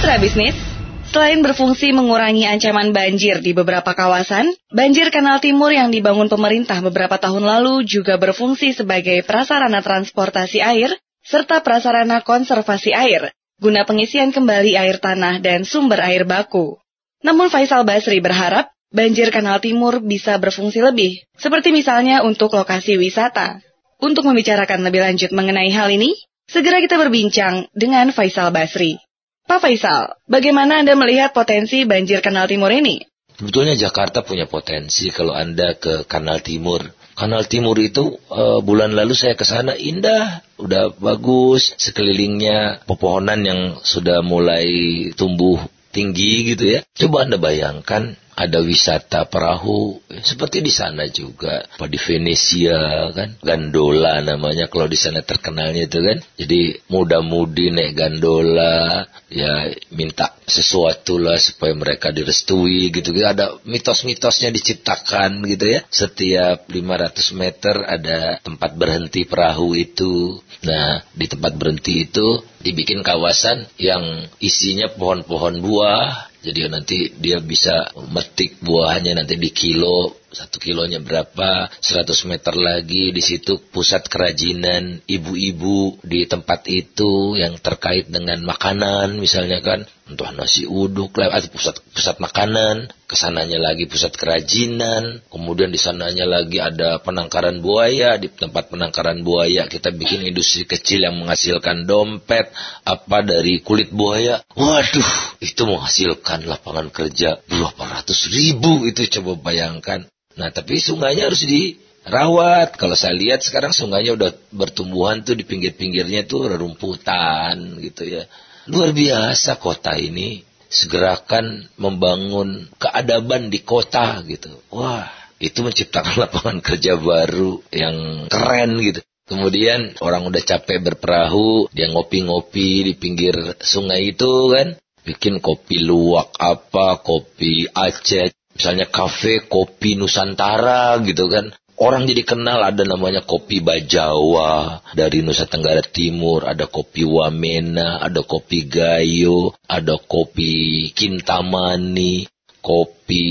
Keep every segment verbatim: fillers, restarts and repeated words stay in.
Mitra bisnis, selain berfungsi mengurangi ancaman banjir di beberapa kawasan, banjir Kanal Timur yang dibangun pemerintah beberapa tahun lalu juga berfungsi sebagai prasarana transportasi air serta prasarana konservasi air, guna pengisian kembali air tanah dan sumber air baku. Namun Faisal Basri berharap banjir Kanal Timur bisa berfungsi lebih, seperti misalnya untuk lokasi wisata. Untuk membicarakan lebih lanjut mengenai hal ini, segera kita berbincang dengan Faisal Basri. Pak Faisal, bagaimana Anda melihat potensi banjir Kanal Timur ini? Sebetulnya Jakarta punya potensi kalau Anda ke Kanal Timur. Kanal Timur itu uh, bulan lalu saya ke sana, indah, udah bagus, sekelilingnya pepohonan yang sudah mulai tumbuh tinggi gitu ya. Coba Anda bayangkan ada wisata perahu seperti di sana juga, apa di Venesia kan, gondola namanya kalau di sana terkenalnya itu kan. Jadi muda-mudi naik gondola, ya minta sesuatu lah supaya mereka direstui gitu. Ada mitos-mitosnya diciptakan gitu ya. Setiap lima ratus meter ada tempat berhenti perahu itu. Nah, di tempat berhenti itu dibikin kawasan yang isinya pohon-pohon buah. Jadi nanti dia bisa metik buahnya nanti di kilo, satu kilonya berapa, seratus meter lagi di situ pusat kerajinan ibu-ibu di tempat itu yang terkait dengan makanan misalnya kan, entah nasi uduk lah, atau pusat pusat makanan, kesananya lagi pusat kerajinan, kemudian di sananya lagi ada penangkaran buaya, di tempat penangkaran buaya kita bikin industri kecil yang menghasilkan dompet apa dari kulit buaya. Waduh, itu menghasilkan lapangan kerja berapa ratus ribu itu, coba bayangkan. Nah, tapi sungainya harus dirawat. Kalau saya lihat sekarang sungainya udah bertumbuhan tuh di pinggir-pinggirnya tuh rerumputan gitu ya. Luar biasa kota ini. Segerakan membangun keadaban di kota gitu. Wah, itu menciptakan lapangan kerja baru yang keren gitu. Kemudian orang udah capek berperahu, dia ngopi-ngopi di pinggir sungai itu kan. Bikin kopi luwak apa, kopi Aceh. Misalnya kafe kopi Nusantara gitu kan. Orang jadi kenal, ada namanya kopi Bajawa dari Nusa Tenggara Timur, ada kopi Wamena, ada kopi Gayo, ada kopi Kintamani, kopi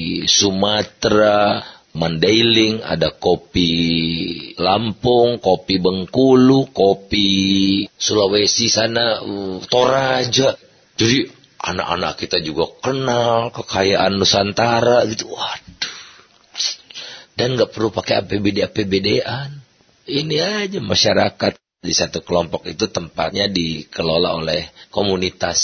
Sumatera, Mandailing, ada kopi Lampung, kopi Bengkulu, kopi Sulawesi sana, uh, Toraja. Jadi anak-anak kita juga kenal kekayaan Nusantara gitu. Waduh. Dan gak perlu pakai A P B D-A P B D-an. Ini aja masyarakat di satu kelompok itu tempatnya dikelola oleh komunitas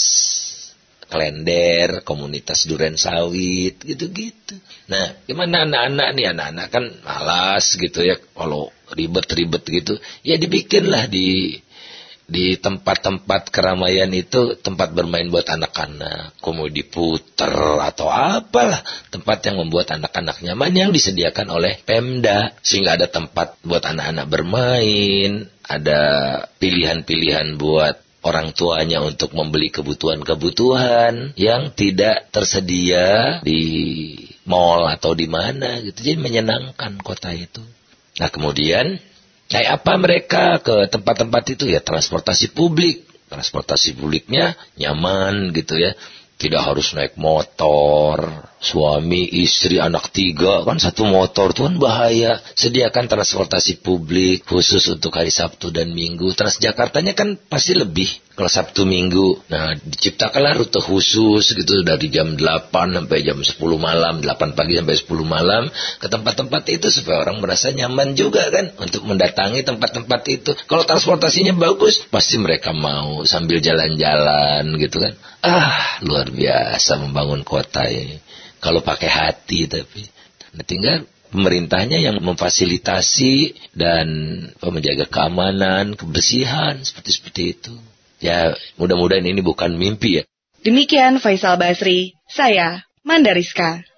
Klender, komunitas Duren Sawit, gitu-gitu. Nah, gimana anak-anak nih? Anak-anak kan malas gitu ya, kalau ribet-ribet gitu. Ya dibikinlah di di tempat-tempat keramaian itu tempat bermain buat anak-anak, komedi puter atau apalah, tempat yang membuat anak-anak nyaman yang disediakan oleh Pemda, sehingga ada tempat buat anak-anak bermain, ada pilihan-pilihan buat orang tuanya untuk membeli kebutuhan-kebutuhan yang tidak tersedia di mall atau di mana gitu. Jadi menyenangkan kota itu. Nah, kemudian kayak apa mereka ke tempat-tempat itu? Ya transportasi publik. Transportasi publiknya nyaman gitu ya. Tidak harus naik motor. Suami, istri, anak tiga. Kan satu motor itu kan bahaya. Sediakan transportasi publik khusus untuk hari Sabtu dan Minggu. Transjakartanya kan pasti lebih kalau Sabtu Minggu. Nah, diciptakanlah rute khusus gitu dari jam delapan sampai jam sepuluh malam, delapan pagi sampai sepuluh malam ke tempat-tempat itu supaya orang merasa nyaman juga kan untuk mendatangi tempat-tempat itu. Kalau transportasinya bagus, pasti mereka mau sambil jalan-jalan gitu kan. Ah, luar biasa membangun kota ini. Kalau pakai hati tapi. Nah, tinggal pemerintahnya yang memfasilitasi dan menjaga keamanan, kebersihan seperti-seperti itu. Ya, mudah-mudahan ini bukan mimpi ya. Demikian Faisal Basri, saya Mandariska.